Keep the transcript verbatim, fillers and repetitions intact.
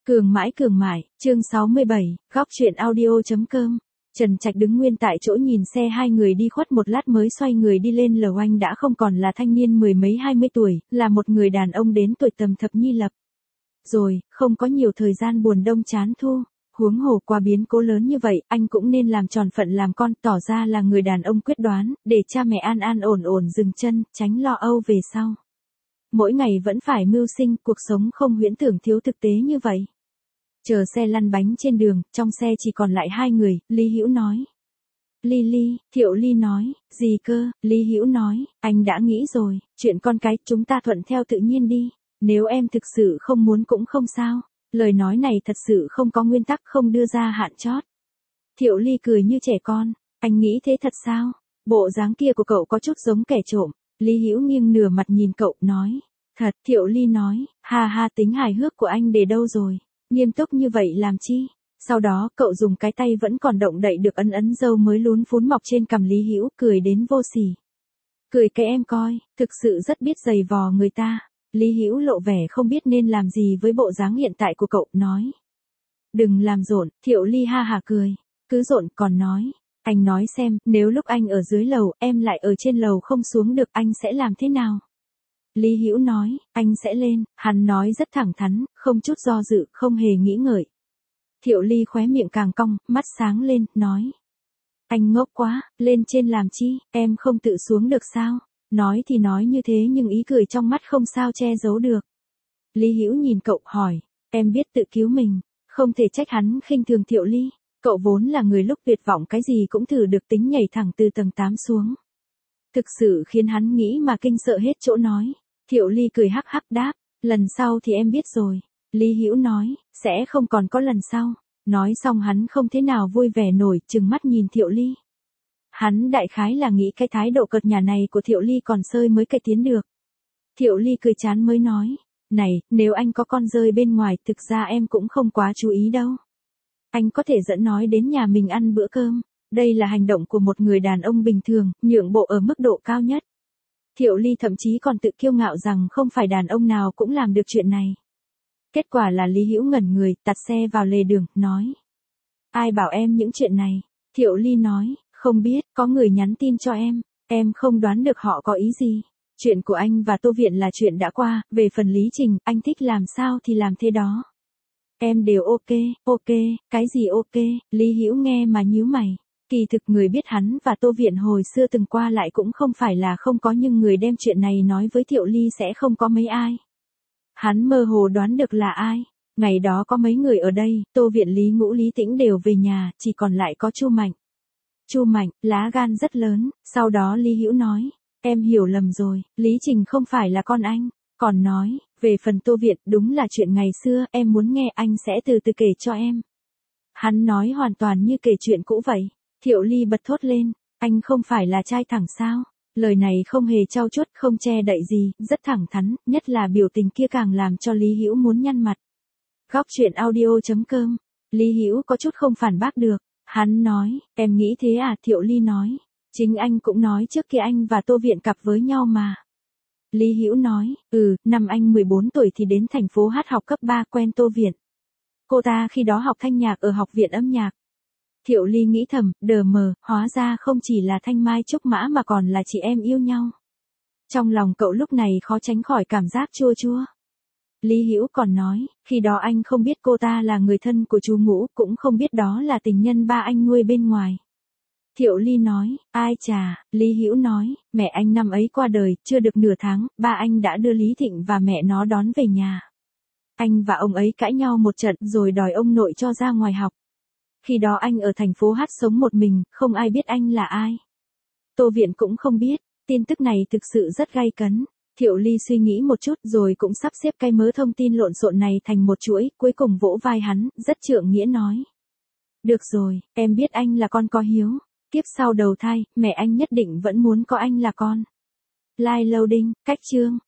Cường mãi cường mại, chương sáu mươi bảy, góc truyện audio.com. Trần Trạch đứng nguyên tại chỗ nhìn xe hai người đi khuất một lát mới xoay người đi lên lầu. Anh đã không còn là thanh niên mười mấy hai mươi tuổi, là một người đàn ông đến tuổi tầm thập nhi lập. Rồi, không có nhiều thời gian buồn đông chán thu. Huống hồ qua biến cố lớn như vậy, anh cũng nên làm tròn phận làm con, tỏ ra là người đàn ông quyết đoán, để cha mẹ an an ổn ổn dừng chân, tránh lo âu về sau. Mỗi ngày vẫn phải mưu sinh, cuộc sống không huyễn tưởng thiếu thực tế như vậy. Chờ xe lăn bánh trên đường, trong xe chỉ còn lại hai người, Lý Hữu nói. Ly Ly, Thiệu Ly nói, gì cơ, Lý Hữu nói, anh đã nghĩ rồi, chuyện con cái, chúng ta thuận theo tự nhiên đi, nếu em thực sự không muốn cũng không sao, lời nói này thật sự không có nguyên tắc, không đưa ra hạn chót. Thiệu Ly cười như trẻ con, anh nghĩ thế thật sao, bộ dáng kia của cậu có chút giống kẻ trộm. Lý Hữu nghiêng nửa mặt nhìn cậu, nói, thật, Thiệu Ly nói, ha ha, tính hài hước của anh để đâu rồi. Nghiêm túc như vậy làm chi? Sau đó, cậu dùng cái tay vẫn còn động đậy được ấn ấn râu mới lún phún mọc trên cằm Lý Hữu, cười đến vô sỉ. Cười cái em coi, thực sự rất biết giày vò người ta. Lý Hữu lộ vẻ không biết nên làm gì với bộ dáng hiện tại của cậu, nói. Đừng làm rộn, Thiệu Ly ha hả cười. Cứ rộn, còn nói. Anh nói xem, nếu lúc anh ở dưới lầu, em lại ở trên lầu không xuống được, anh sẽ làm thế nào? Lý Hữu nói, anh sẽ lên, hắn nói rất thẳng thắn, không chút do dự, không hề nghĩ ngợi. Thiệu Ly khóe miệng càng cong, mắt sáng lên, nói. Anh ngốc quá, lên trên làm chi, em không tự xuống được sao? Nói thì nói như thế nhưng ý cười trong mắt không sao che giấu được. Lý Hữu nhìn cậu, hỏi, em biết tự cứu mình, không thể trách hắn khinh thường Thiệu Ly. Cậu vốn là người lúc tuyệt vọng cái gì cũng thử được tính nhảy thẳng từ tầng tám xuống. Thực sự khiến hắn nghĩ mà kinh sợ hết chỗ nói. Thiệu Ly cười hắc hắc đáp, lần sau thì em biết rồi. Lý Hữu nói, sẽ không còn có lần sau. Nói xong hắn không thế nào vui vẻ nổi, trừng mắt nhìn Thiệu Ly. Hắn đại khái là nghĩ cái thái độ cợt nhả này của Thiệu Ly còn sơi mới cải tiến được. Thiệu Ly cười chán mới nói, này, nếu anh có con rơi bên ngoài thực ra em cũng không quá chú ý đâu. Anh có thể dẫn nói đến nhà mình ăn bữa cơm. Đây là hành động của một người đàn ông bình thường, nhượng bộ ở mức độ cao nhất. Thiệu Ly thậm chí còn tự kiêu ngạo rằng không phải đàn ông nào cũng làm được chuyện này. Kết quả là Lý Hữu ngẩn người, tạt xe vào lề đường, nói. Ai bảo em những chuyện này? Thiệu Ly nói, không biết, có người nhắn tin cho em, em không đoán được họ có ý gì. Chuyện của anh và Tô Viện là chuyện đã qua, về phần lý trình, anh thích làm sao thì làm thế đó. Em đều ok, ok, cái gì ok, Lý Hữu nghe mà nhíu mày. Kỳ thực người biết hắn và Tô Viện hồi xưa từng qua lại cũng không phải là không có, nhưng người đem chuyện này nói với Thiệu Ly sẽ không có mấy ai. Hắn mơ hồ đoán được là ai. Ngày đó có mấy người ở đây, Tô Viện, Lý Ngũ, Lý Tĩnh đều về nhà, chỉ còn lại có Chu Mạnh. Chu Mạnh, lá gan rất lớn, sau đó Lý Hữu nói, em hiểu lầm rồi, Lý Trình không phải là con anh. Còn nói, về phần Tô Viện, đúng là chuyện ngày xưa, em muốn nghe anh sẽ từ từ kể cho em. Hắn nói hoàn toàn như kể chuyện cũ vậy. Thiệu Ly bật thốt lên, anh không phải là trai thẳng sao? Lời này không hề trau chuốt, không che đậy gì, rất thẳng thắn, nhất là biểu tình kia càng làm cho Lý Hữu muốn nhăn mặt. Góc truyện audio.com. Lý Hữu có chút không phản bác được. Hắn nói, em nghĩ thế à? Thiệu Ly nói, chính anh cũng nói trước kia anh và Tô Viện cặp với nhau mà. Lý Hữu nói, ừ, năm anh mười bốn tuổi thì đến thành phố hát học cấp ba, quen Tô Viện. Cô ta khi đó học thanh nhạc ở học viện âm nhạc. Thiệu Ly nghĩ thầm, đờ mờ, hóa ra không chỉ là thanh mai trúc mã mà còn là chị em yêu nhau. Trong lòng cậu lúc này khó tránh khỏi cảm giác chua chua. Lý Hữu còn nói, khi đó anh không biết cô ta là người thân của chú Ngũ, cũng không biết đó là tình nhân ba anh nuôi bên ngoài. Thiệu Ly nói, ai chà, Lý Hữu nói, mẹ anh năm ấy qua đời, chưa được nửa tháng, ba anh đã đưa Lý Thịnh và mẹ nó đón về nhà. Anh và ông ấy cãi nhau một trận rồi đòi ông nội cho ra ngoài học. Khi đó anh ở thành phố hát sống một mình, không ai biết anh là ai. Tô Viện cũng không biết, tin tức này thực sự rất gay cấn. Thiệu Ly suy nghĩ một chút rồi cũng sắp xếp cái mớ thông tin lộn xộn này thành một chuỗi, cuối cùng vỗ vai hắn, rất trượng nghĩa nói. Được rồi, em biết anh là con có hiếu. Kiếp sau đầu thai, mẹ anh nhất định vẫn muốn có anh là con. Live loading, cách chương.